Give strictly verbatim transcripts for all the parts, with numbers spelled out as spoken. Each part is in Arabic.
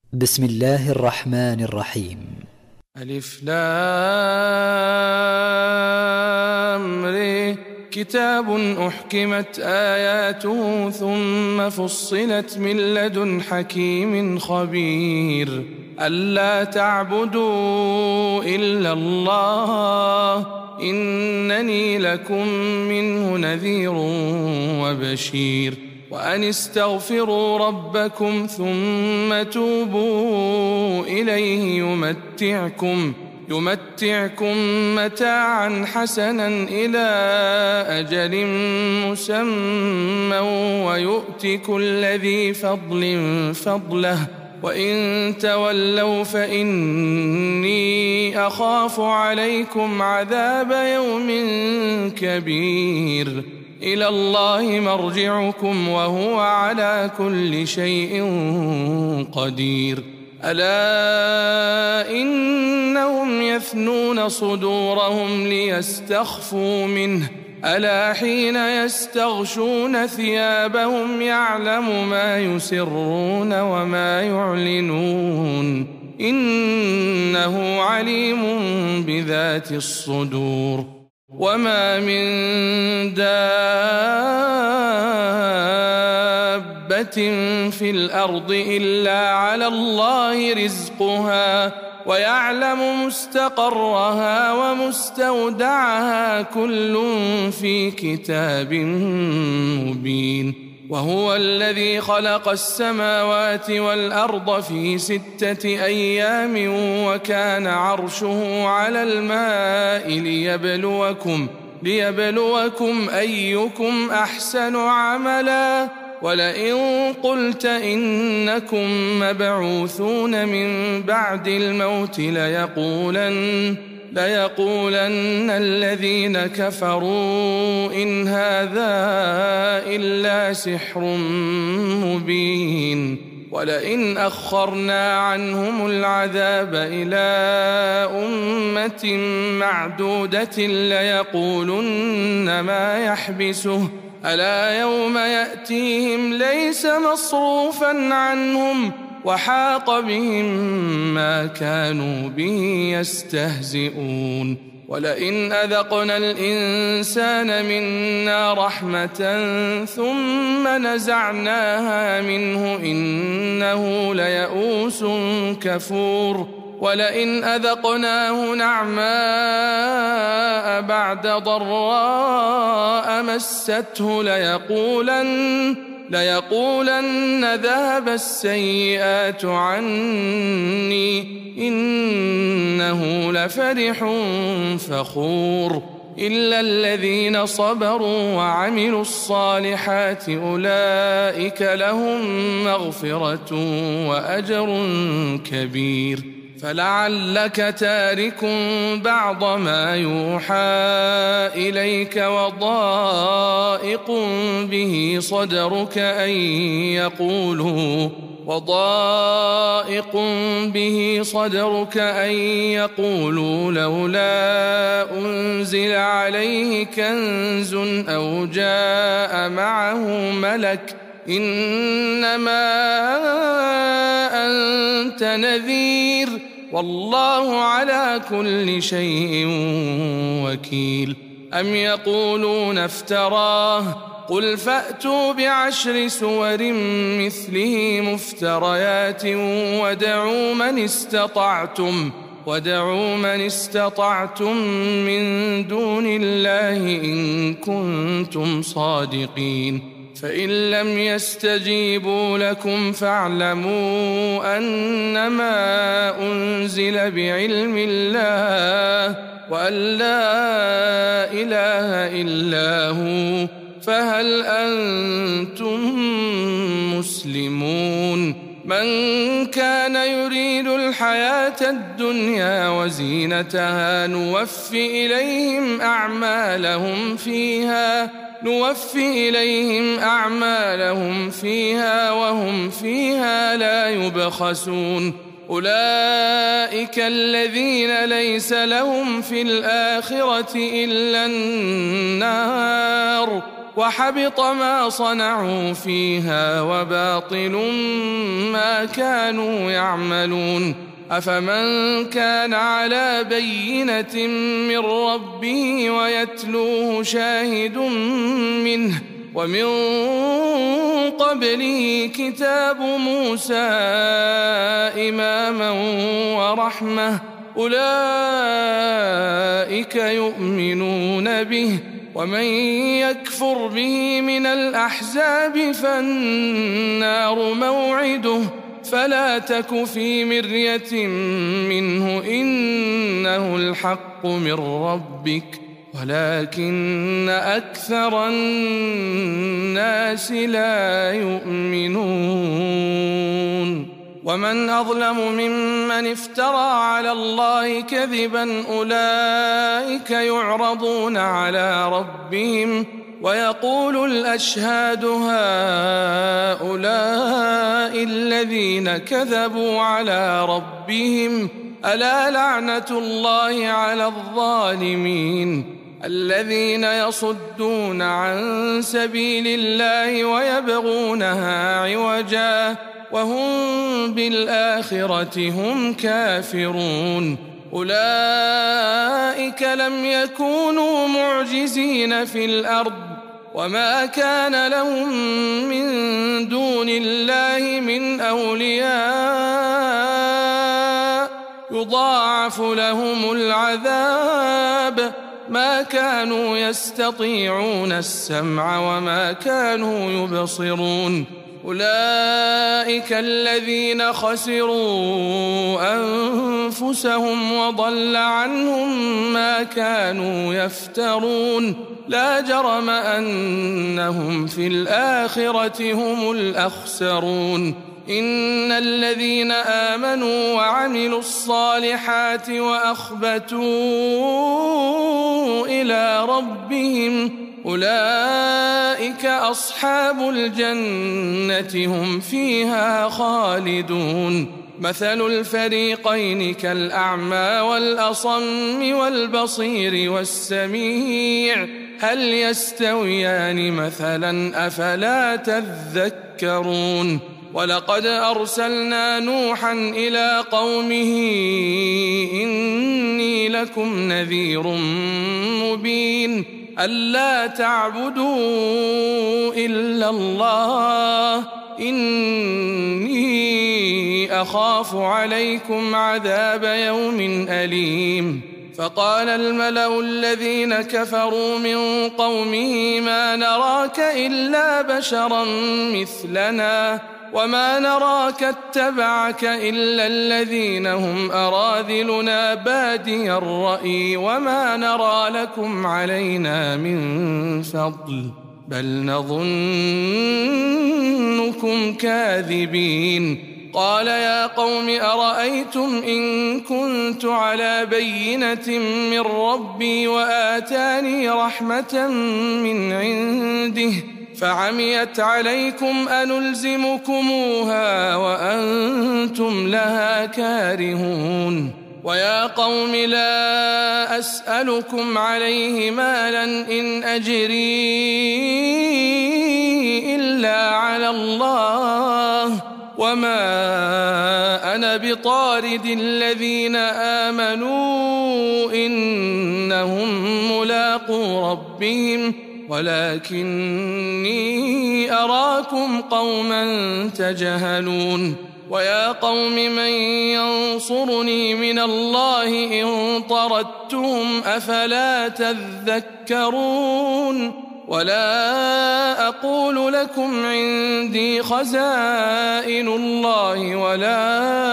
بسم الله الرحمن الرحيم. ألف لام ر. كتاب أحكمت آياته ثم فصلت من لدن حكيم خبير ألا تعبدوا إلا الله إنني لكم منه نذير وبشير وأن استغفروا ربكم ثم توبوا إليه يمتعكم يمتعكم متاعا حسنا إلى أجل مسمى ويؤت كل ذي فضل فضله وإن تولوا فإني أخاف عليكم عذاب يوم كبير إلى الله مرجعكم وهو على كل شيء قدير ألا إنهم يثنون صدورهم ليستخفوا منه ألا حين يستغشون ثيابهم يعلم ما يسرون وما يعلنون إنه عليم بذات الصدور وما من دابة في الأرض إلا على الله رزقها ويعلم مستقرها ومستودعها كل في كتاب مبين وهو الذي خلق السماوات والأرض في ستة أيام وكان عرشه على الماء ليبلوكم ليبلوكم أيكم أحسن عملا ولئن قلت إنكم مبعوثون من بعد الموت ليقولن ليقولن الذين كفروا إن هذا إلا سحر مبين ولئن أخرنا عنهم العذاب إلى أمة معدودة ليقولن ما يحبسه ألا يوم يأتيهم ليس مصروفا عنهم وحاق بهم ما كانوا به يستهزئون ولئن أذقنا الإنسان منا رحمة ثم نزعناها منه إنه ليئوس كفور ولئن أذقناه نعماء بعد ضراء مسته ليقولن ليقولن ذهب السيئات عني إنه لفرح فخور إلا الذين صبروا وعملوا الصالحات أولئك لهم مغفرة وأجر كبير فلعلك تارك بعض ما يوحى إليك وضائق به صدرك أن يقولوا وضائق به صدرك أن يقولوا لولا أنزل عليه كنز أو جاء معه ملك إنما أنت نذير والله على كل شيء وكيل أم يقولون افتراه قل فأتوا بعشر سور مثله مفتريات ودعوا من استطعتم ودعوا من استطعتم من دون الله إن كنتم صادقين فإن لم يستجيبوا لكم فاعلموا أنما أنزل بعلم الله وأن لا إله إلا هو فهل أنتم مسلمون من كان يريد الحياة الدنيا وزينتها نوفي إليهم أعمالهم فيها نوفي إليهم أعمالهم فيها وهم فيها لا يبخسون أولئك الذين ليس لهم في الآخرة إلا النار وحبط ما صنعوا فيها وباطل ما كانوا يعملون. أفمن كان على بينة من ربه ويتلوه شاهد منه ومن قبله كتاب موسى إماما ورحمة أولئك يؤمنون به، ومن يكفر به من الأحزاب فالنار موعده، فلا تك في مرية منه إنه الحق من ربك ولكن أكثر الناس لا يؤمنون. ومن أظلم ممن افترى على الله كذبا أولئك يعرضون على ربهم ويقول الأشهاد هؤلاء الذين كذبوا على ربهم ألا لعنة الله على الظالمين الذين يصدون عن سبيل الله ويبغونها عوجا وهم بالآخرة هم كافرون. أولئك لم يكونوا معجزين في الأرض وما كان لهم من دون الله من أولياء يضاعف لهم العذاب ما كانوا يستطيعون السمع وما كانوا يبصرون. أولئك الذين خسروا أنفسهم وضل عنهم ما كانوا يفترون. لا جرم أنهم في الآخرة هم الأخسرون. إن الذين آمنوا وعملوا الصالحات وأخبتوا إلى ربهم أولئك أصحاب الجنة هم فيها خالدون. مثل الفريقين كالأعمى والأصم والبصير والسميع هل يستويان مثلا أفلا تذكرون. ولقد أرسلنا نوحا إلى قومه إني لكم نذير مبين ألا تعبدوا إلا الله إني أخاف عليكم عذاب يوم أليم. فقال الملأ الذين كفروا من قومه ما نراك إلا بشرا مثلنا وما نراك اتبعك إلا الذين هم أراذلنا بادي الرأي وما نرى لكم علينا من فضل بل نظنكم كاذبين. قال يا قوم أرأيتم إن كنت على بينة من ربي وآتاني رحمة من عنده فعميت عليكم أنلزمكموها وأنتم لها كارهون. ويا قوم لا أسألكم عليه مالا إن أجري إلا على الله وما أنا بطارد الذين آمنوا إنهم ملاقو ربهم ولكني أراكم قوما تجهلون. ويا قوم من ينصرني من الله إن طردتهم أفلا تذكرون. ولا أقول لكم عندي خزائن الله ولا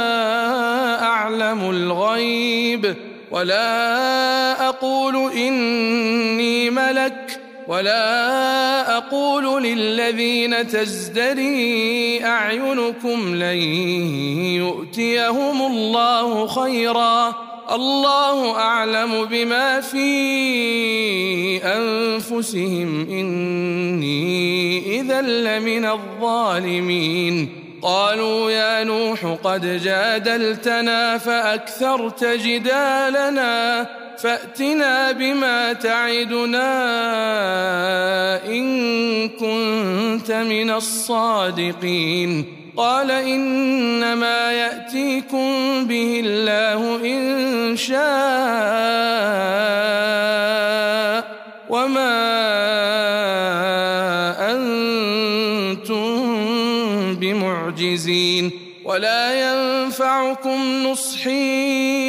أعلم الغيب ولا أقول إني ملك ولا أقول للذين تزدري أعينكم لن يؤتيهم الله خيرا الله أعلم بما في أنفسهم إني إذا لمن الظالمين. قالوا يا نوح قد جادلتنا فأكثرت جدالنا فأتنا بما تعدنا إن كنت من الصادقين قال إنما يأتيكم به الله إن شاء وما أنتم بمعجزين ولا ينفعكم نصحي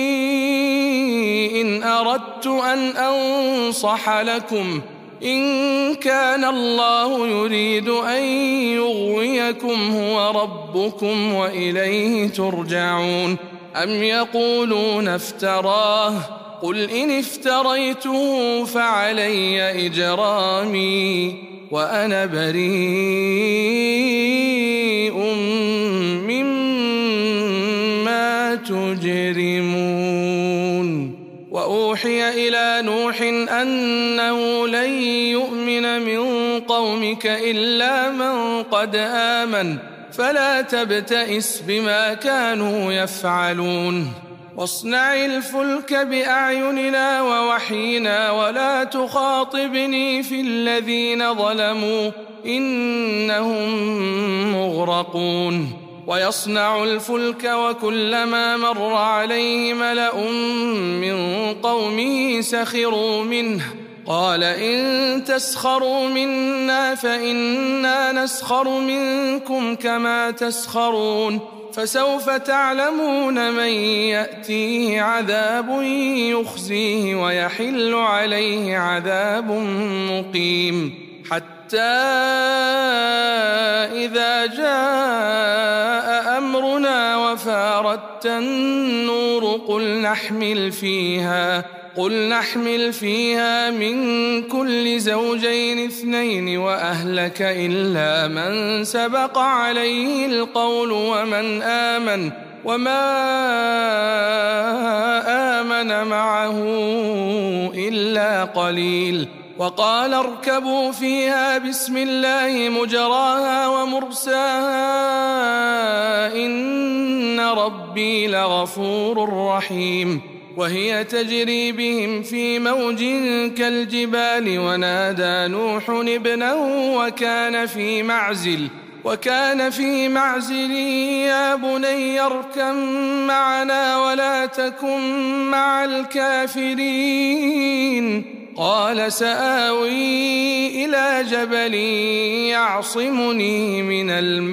إن أردت أن أنصح لكم إن كان الله يريد أن يغويكم هو ربكم وإليه ترجعون أم يقولون افتراه قل إن افتريته فعلي إجرامي وأنا بريء مما تجرمون وأوحي إلى نوح أنه لن يؤمن من قومك إلا من قد آمن فلا تبتئس بما كانوا يفعلون واصنع الفلك بأعيننا ووحينا ولا تخاطبني في الذين ظلموا إنهم مغرقون ويصنع الفلك وكلما مر عليه ملأ من قومه سخروا منه قال إن تسخروا منا فإنا نسخر منكم كما تسخرون فسوف تعلمون من يأتيه عذاب يخزيه ويحل عليه عذاب مقيم حتى إذا جاء أمرنا وفارت النور قل نحمل فيها قل نحمل فيها من كل زوجين اثنين وأهلك إلا من سبق عليه القول ومن آمن وما آمن معه إلا قليل وقال اركبوا فيها بسم الله مجراها ومرساها إن ربي لغفور رحيم وهي تجري بهم في موج كالجبال ونادى نوح ابنه وكان في معزل وكان في معزل يا بني اركب معنا ولا تكن مع الكافرين قال سآوي إلى جبل يعصمني من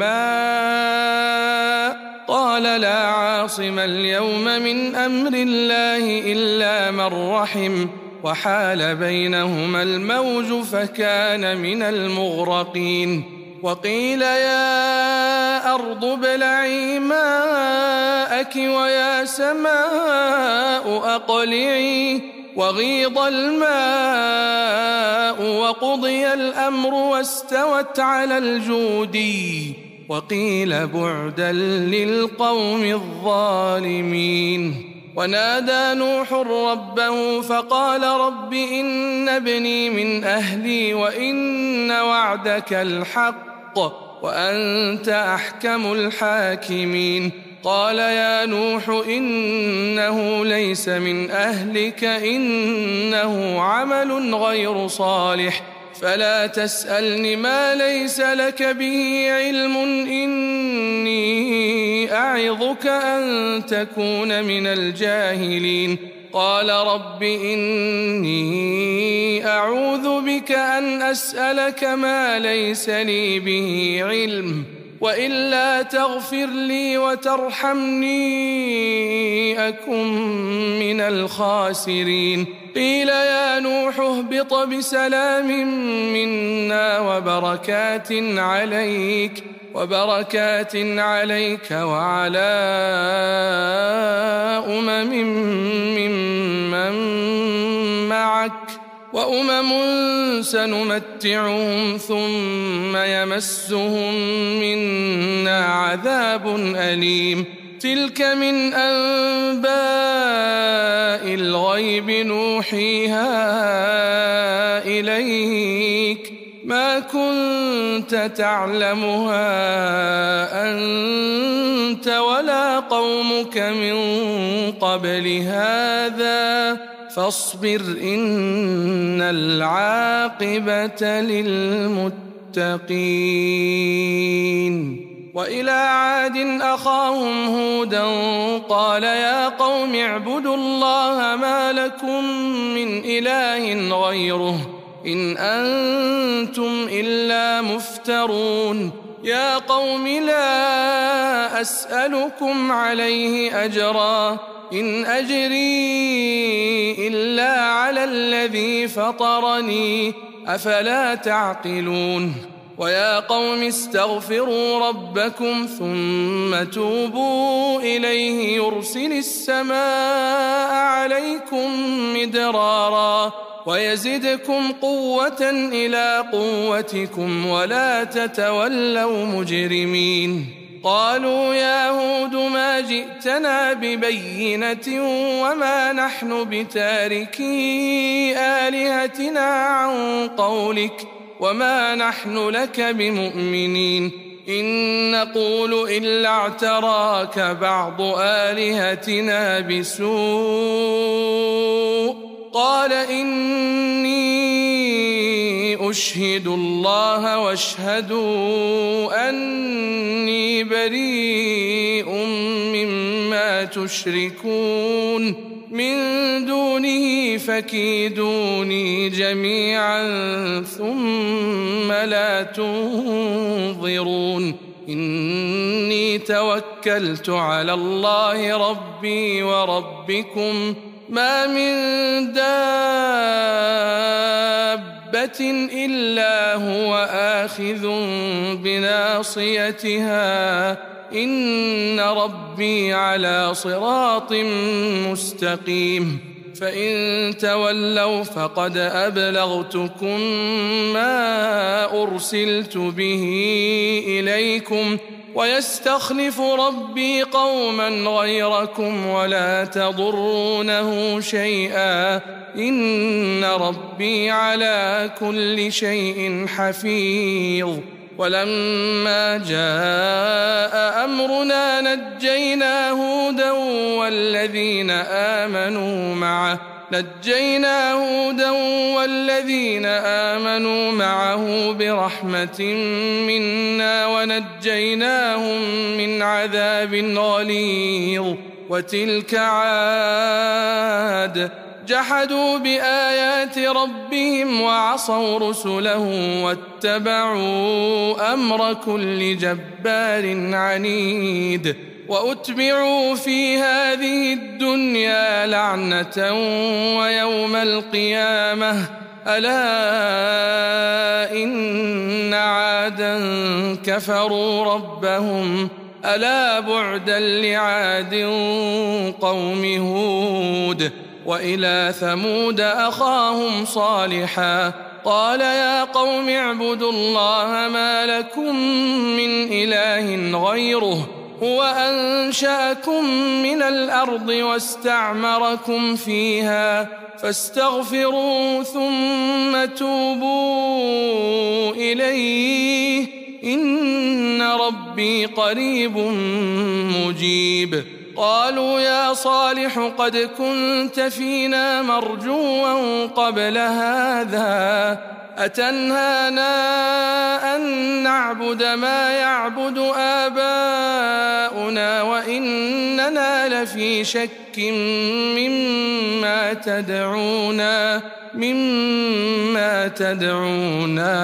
الماء قال لا عاصم اليوم من أمر الله إلا من رحم وحال بينهما الموج فكان من المغرقين وقيل يا أرض ابلعي ماءك ويا سماء أقلعي وغيض الماء وقضي الأمر واستوت على الجودي وقيل بعدا للقوم الظالمين ونادى نوح ربه فقال رب إن ابني من أهلي وإن وعدك الحق وأنت أحكم الحاكمين قال يا نوح إنه ليس من أهلك إنه عمل غير صالح فلا تسألني ما ليس لك به علم إني أعظك أن تكون من الجاهلين قال رب إني أعوذ بك أن أسألك ما ليس لي به علم وإلا تغفر لي وترحمني أكن من الخاسرين قيل يا نوح اهبط بسلام منا وبركات عليك وبركات عليك وعلى أمم ممن معك وأمم سنمتعهم ثم يمسهم منا عذاب أليم تلك من أنباء الغيب نوحيها إليك ما كنت تعلمها أنت ولا قومك من قبل هذا فاصبر إن العاقبة للمتقين. وإلى عاد أخاهم هودا قال يا قوم اعبدوا الله ما لكم من إله غيره إن أنتم إلا مفترون. يا قوم لا أسألكم عليه أجرا إن أجري إلا على الذي فطرني أفلا تعقلون. ويا قوم استغفروا ربكم ثم توبوا إليه يرسل السماء عليكم مدرارا ويزدكم قوة إلى قوتكم ولا تتولوا مجرمين. قالوا يا هود ما جئتنا ببينة وما نحن بتاركي آلهتنا عن قولك وما نحن لك بمؤمنين إن نقول إلا اعتراك بعض آلهتنا بسوء. قال إني أشهد الله واشهدوا أني بريء مما تشركون من دونه فكيدوني جميعا ثم لا تنظرون. إني توكلت على الله ربي وربكم ما من دابة إلا هو آخذ بناصيتها إن ربي على صراط مستقيم. فإن تولوا فقد أبلغتكم ما أرسلت به إليكم ويستخلف ربي قوما غيركم ولا تضرونه شيئا إن ربي على كل شيء حفيظ. ولما جاء أمرنا نجينا هودا والذين آمنوا معه نجينا هودا والذين آمنوا معه برحمة منا ونجيناهم من عذاب غليظ. وتلك عاد جحدوا بآيات ربهم وعصوا رسله واتبعوا أمر كل جبار عنيد. وأتبعوا في هذه الدنيا لعنة ويوم القيامة ألا إن عادا كفروا ربهم ألا بعدا لعاد قوم هود. وإلى ثمود أخاهم صالحا قال يا قوم اعبدوا الله ما لكم من إله غيره هو أنشأكم من الأرض واستعمركم فيها فاستغفروا ثم توبوا إليه إن ربي قريب مجيب. قالوا يا صالح قد كنت فينا مرجوا قبل هذا أتنهانا أن نعبد ما يعبد آباؤنا وإننا لفي شك مما تدعونا مما تدعونا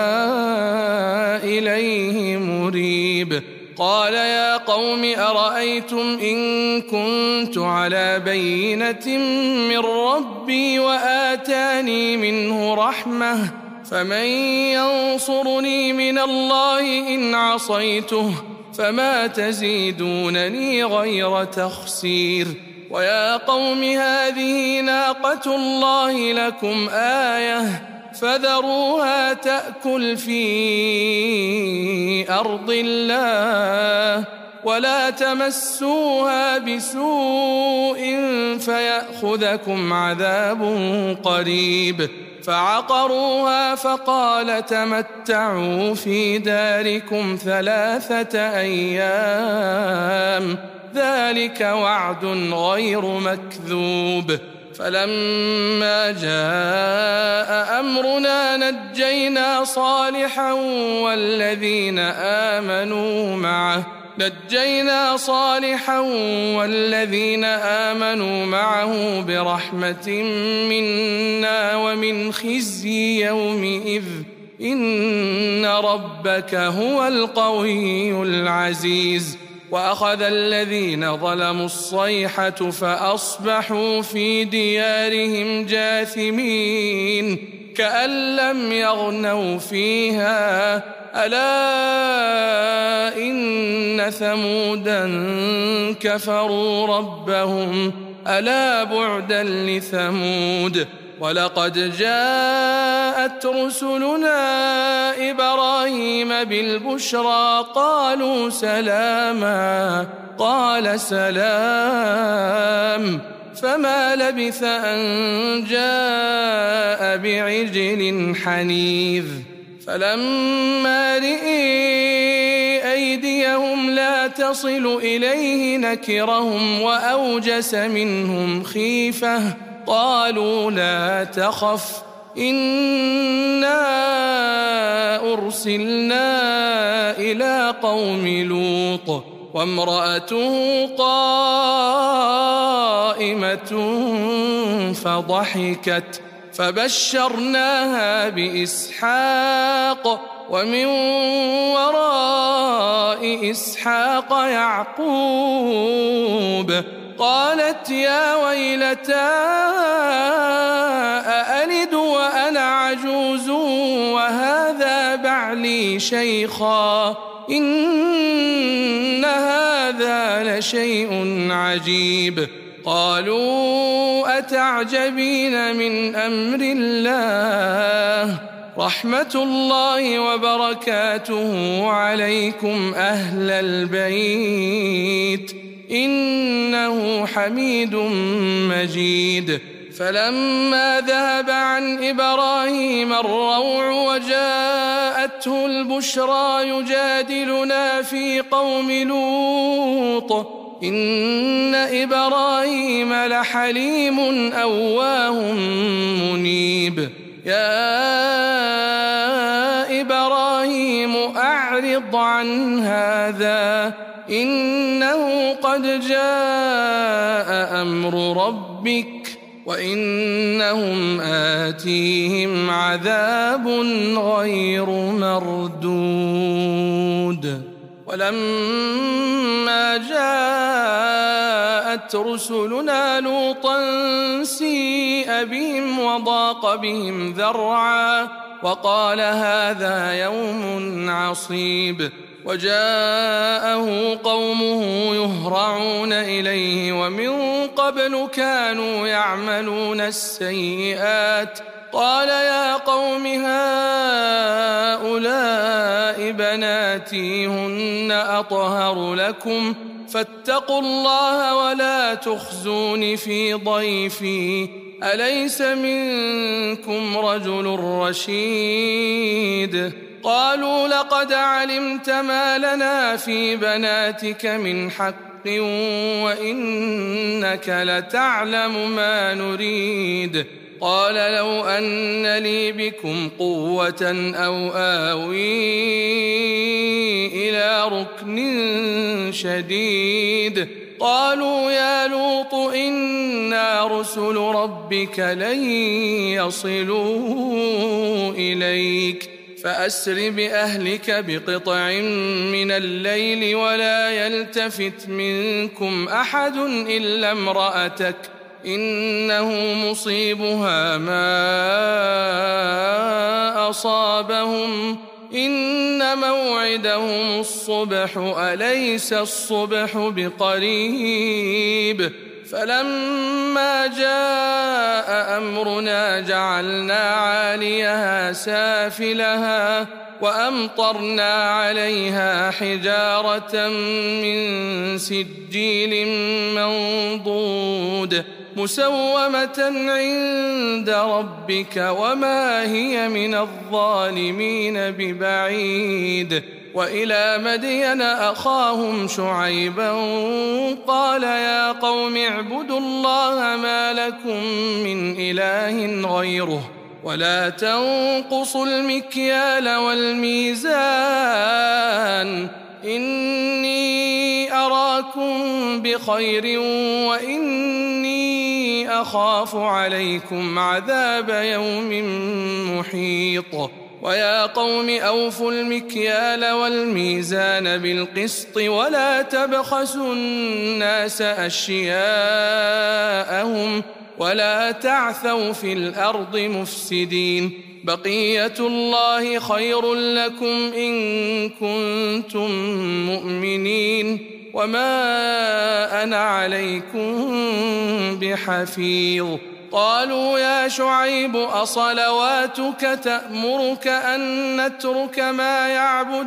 إليه مريب. قال يا قوم أرأيتم إن كنت على بينة من ربي وآتاني منه رحمة فمن ينصرني من الله إن عصيته فما تزيدونني غير تخسير. ويا قوم هذه ناقة الله لكم آية فذروها تأكل في أرض الله ولا تمسوها بسوء فيأخذكم عذاب قريب. فعقروها فقال تمتعوا في داركم ثلاثة أيام ذلك وعد غير مكذوب. فلما جاء أمرنا نجينا صالحا والذين آمنوا معه نجينا صالحا والذين آمنوا معه برحمة منا ومن خزي يومئذ إن ربك هو القوي العزيز. وأخذ الذين ظلموا الصيحة فأصبحوا في ديارهم جاثمين كأن لم يغنوا فيها ألا إن ثمودا كفروا ربهم ألا بعدا لثمود. ولقد جاءت رسلنا إبراهيم بالبشرى قالوا سلاما قال سلام فما لبث أن جاء بعجل حنيذ. فلما رئي أيديهم لا تصل إليه نكرهم وأوجس منهم خيفة قالوا لا تخف إنا أرسلنا إلى قوم لوط وامرأته قائمة فضحكت فبشرناها بإسحاق ومن وراء إسحاق يعقوب. قالت يا ويلتى أألد وأنا عجوز وهذا بعلي شيخا إن هذا لشيء عجيب. قالوا أتعجبين من أمر الله رحمة الله وبركاته عليكم أهل البيت إنه حميد مجيد. فلما ذهب عن إبراهيم الروع وجاءته البشرى يجادلنا في قوم لوط إن إبراهيم لحليم أواه منيب. يا إبراهيم أعرض عن هذا إنه قد جاء أمر ربك وإنهم آتيهم عذاب غير مردود. ولما جاءت رسلنا لوطا سيء بهم وضاق بهم ذرعا وقال هذا يوم عصيب. وجاءه قومه يهرعون إليه ومن قبل كانوا يعملون السيئات قال يا قوم هؤلاء بناتي هن أطهر لكم فاتقوا الله ولا تخزون في ضيفي أليس منكم رجل رشيد. قالوا لقد علمت ما لنا في بناتك من حق وإنك لتعلم ما نريد. قال لو أن لي بكم قوة أو آوي إلى ركن شديد. قالوا يا لوط إنا رسل ربك لن يصلوا إليك فأسر بأهلك بقطع من الليل ولا يلتفت منكم أحد إلا امرأتك إنه مصيبها ما أصابهم إن موعدهم الصبح أليس الصبح بقريب. فلما جاء أمرنا جعلنا عاليها سافلها وأمطرنا عليها حجارة من سجيل منضود مسومة عند ربك وما هي من الظالمين ببعيد. وإلى مدين أخاهم شعيبا قال يا قوم اعبدوا الله ما لكم من إله غيره ولا تنقصوا المكيال والميزان إني أراكم بخير وإني أخاف عليكم عذاب يوم محيط ويا قوم أوفوا المكيال والميزان بالقسط ولا تبخسوا الناس أشياءهم ولا تعثوا في الأرض مفسدين بقية الله خير لكم إن كنتم مؤمنين وما أنا عليكم بحفيظ قالوا يا شعيب أصلواتك تأمرك أن نترك ما يعبد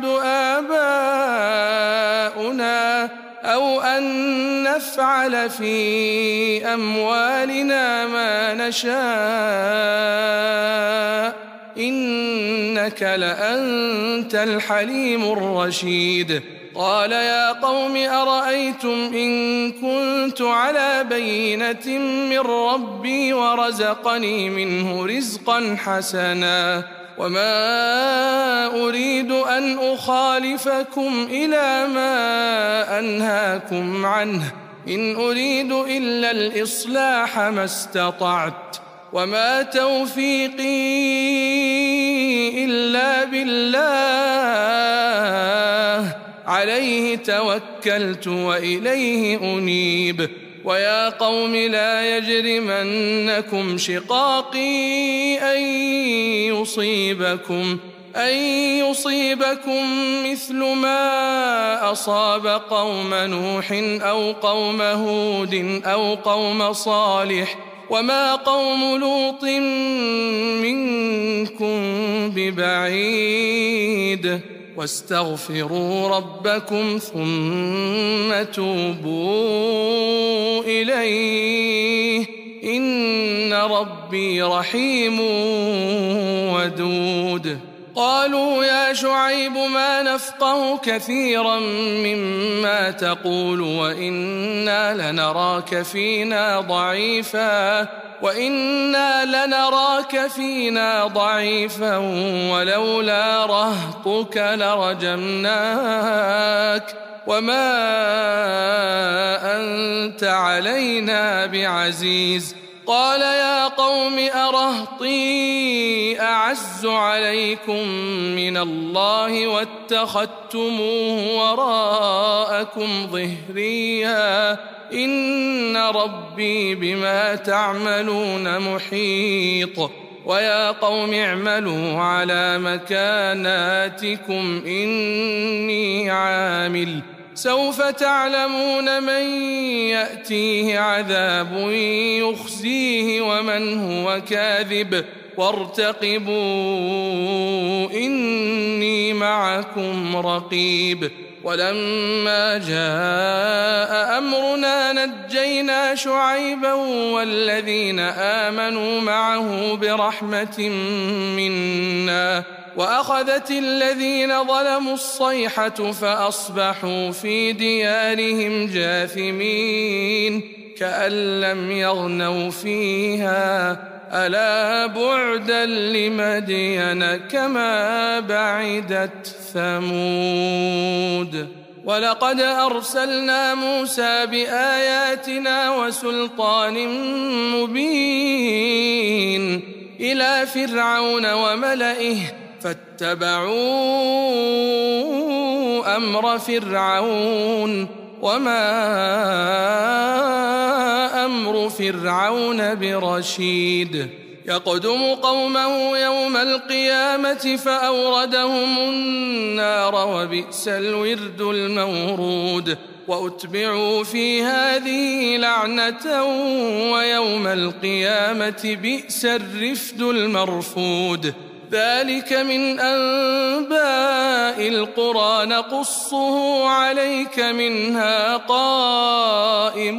آباؤنا أو أن نفعل في أموالنا ما نشاء إنك لأنت الحليم الرشيد قال يا قوم أرأيتم إن كنت على بينة من ربي ورزقني منه رزقا حسنا وما أريد أن أخالفكم إلى ما أنهاكم عنه إن أريد إلا الإصلاح ما استطعت وما توفيقي إلا بالله عليه توكلت وإليه أنيب ويا قوم لا يجرمنكم شقاقي أن يصيبكم أن يصيبكم مثل ما أصاب قوم نوح أو قوم هود أو قوم صالح وما قوم لوط منكم ببعيد واستغفروا ربكم ثم توبوا إليه إن ربي رحيم ودود قالوا يا شعيب ما نفقه كثيرا مما تقول وإنا لنراك فينا ضعيفا وإنا لنراك فينا ضعيفا ولولا رهطك لرجمناك وما أنت علينا بعزيز قال يا قوم أرهطي أعز عليكم من الله واتخذتموه وراءكم ظهريا إن ربي بما تعملون محيط ويا قوم اعملوا على مكاناتكم إني عامل سوف تعلمون من يأتيه عذاب يخزيه ومن هو كاذب وارتقبوا إني معكم رقيب ولما جاء أمرنا نجينا شعيبا والذين آمنوا معه برحمة منا وأخذت الذين ظلموا الصيحة فأصبحوا في ديارهم جاثمين كأن لم يغنوا فيها ألا بعدا لمدين كما بعدت ثمود ولقد أرسلنا موسى بآياتنا وسلطان مبين إلى فرعون وملئه فاتبعوا أمر فرعون وما أمر فرعون برشيد يقدم قومه يوم القيامة فأوردهم النار وبئس الورد المورود وأتبعوا في هذه لعنة ويوم القيامة بئس الرفد المرفود ذلك من أنباء القرى نقصه عليك منها قائم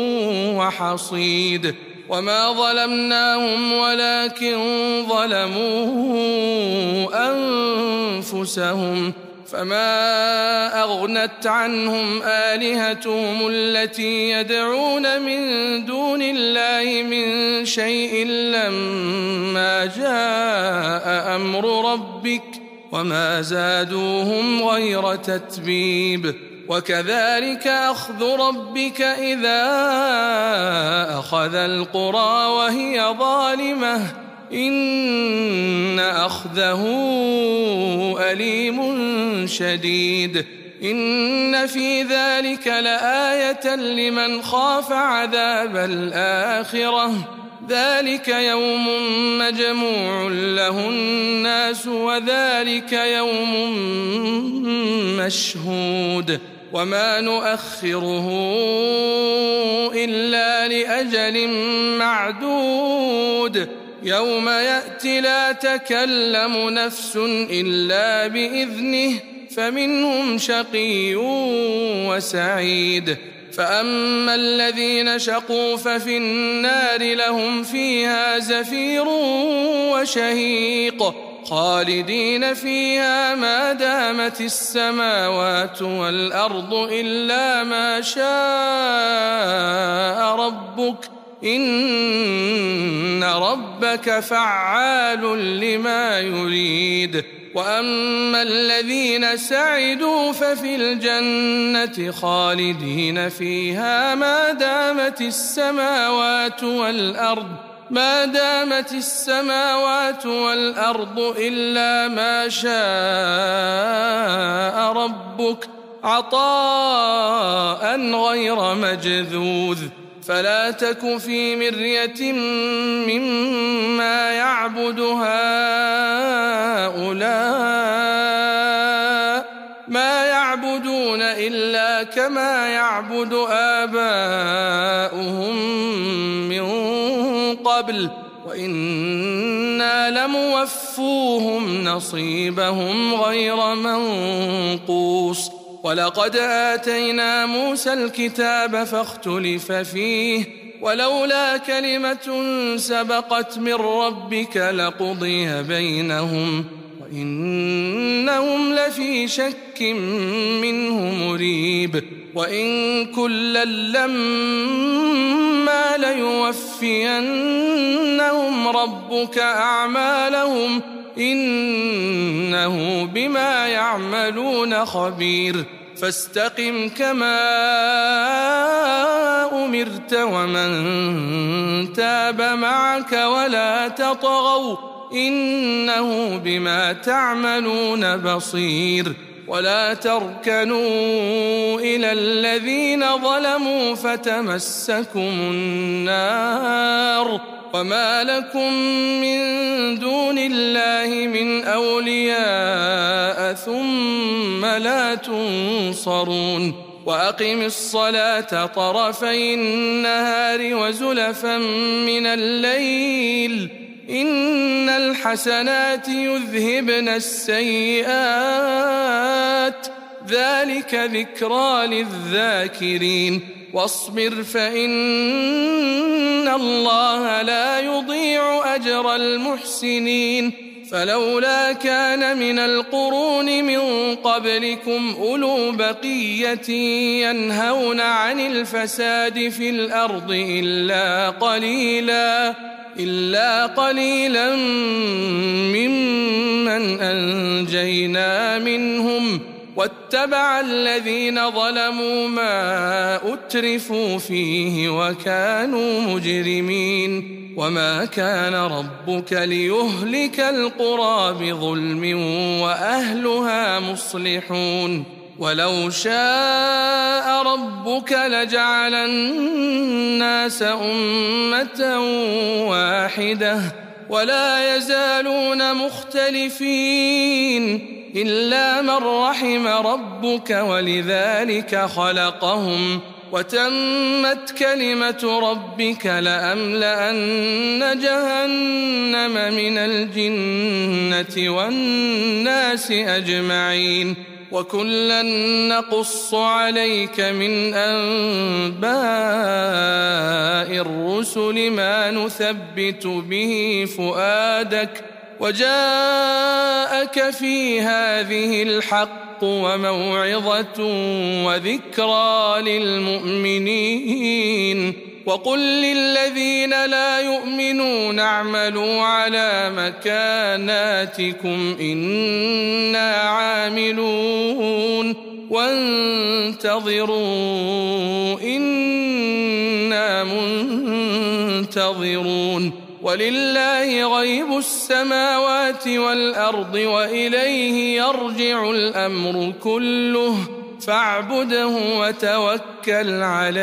وحصيد وما ظلمناهم ولكن ظلموا أنفسهم فما أغنت عنهم آلهتهم التي يدعون من دون الله من شيء لما جاء أمر ربك وما زادوهم غير تتبيب. وكذلك أخذ ربك إذا أخذ القرى وهي ظالمة إن أخذه أليم شديد. إن في ذلك لآية لمن خاف عذاب الآخرة ذلك يوم مجموع له الناس وذلك يوم مشهود وما نؤخره إلا لأجل معدود يوم يأتي لا تكلم نفس إلا بإذنه فمنهم شقي وسعيد. فأما الذين شقوا ففي النار لهم فيها زفير وشهيق خالدين فيها ما دامت السماوات والأرض إلا ما شاء ربك إن ربك فعال لما يريد. وأما الذين سعدوا ففي الجنة خالدين فيها ما دامت السماوات والأرض ما دامت السماوات والأرض إلا ما شاء ربك عطاء غير مجذوذ. فلا تك في مرية مما يعبد هؤلاء ما يعبدون إلا كما يعبد آباؤهم من قبل وإنا لموفوهم نصيبهم غير منقوص. ولقد آتينا موسى الكتاب فاختلف فيه ولولا كلمة سبقت من ربك لقضي بينهم وإنهم لفي شك منه مريب. وإن كلا لما ليوفينهم ربك أعمالهم إنه بما يعملون خبير. فاستقم كما أمرت ومن تاب معك ولا تطغوا إنه بما تعملون بصير. ولا تركنوا إلى الذين ظلموا فتمسكم النار وما لكم من دون الله من أولياء ثم لا تنصرون. وأقم الصلاة طرفي النهار وزلفا من الليل إن الحسنات يذهبن السيئات ذلك ذكرى للذاكرين. واصبر فإن الله لا يضيع أجر المحسنين. فلولا كان من القرون من قبلكم أولو بقية ينهون عن الفساد في الأرض إلا قليلا إلا قليلا ممن أنجينا منهم واتبع الذين ظلموا ما أترفوا فيه وكانوا مجرمين. وما كان ربك ليهلك القرى بظلم وأهلها مصلحون. ولو شاء ربك لجعل الناس أمة واحدة ولا يزالون مختلفين إلا من رحم ربك ولذلك خلقهم وتمت كلمة ربك لأملأن جهنم من الجنة والناس أجمعين. وكلا نقص عليك من أنباء الرسل ما نثبت به فؤادك وجاءك في هذه الحق الحق وموعظة وذكرى للمؤمنين وقل للذين لا يؤمنون اعملوا على مكاناتكم إنا عاملون وانتظروا إنا منتظرون ولله غيب السماوات والأرض وإليه يرجع الأمر كله فاعبده وتوكل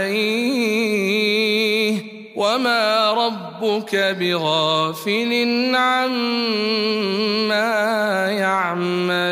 عليه وما ربك بغافل عما يعملون.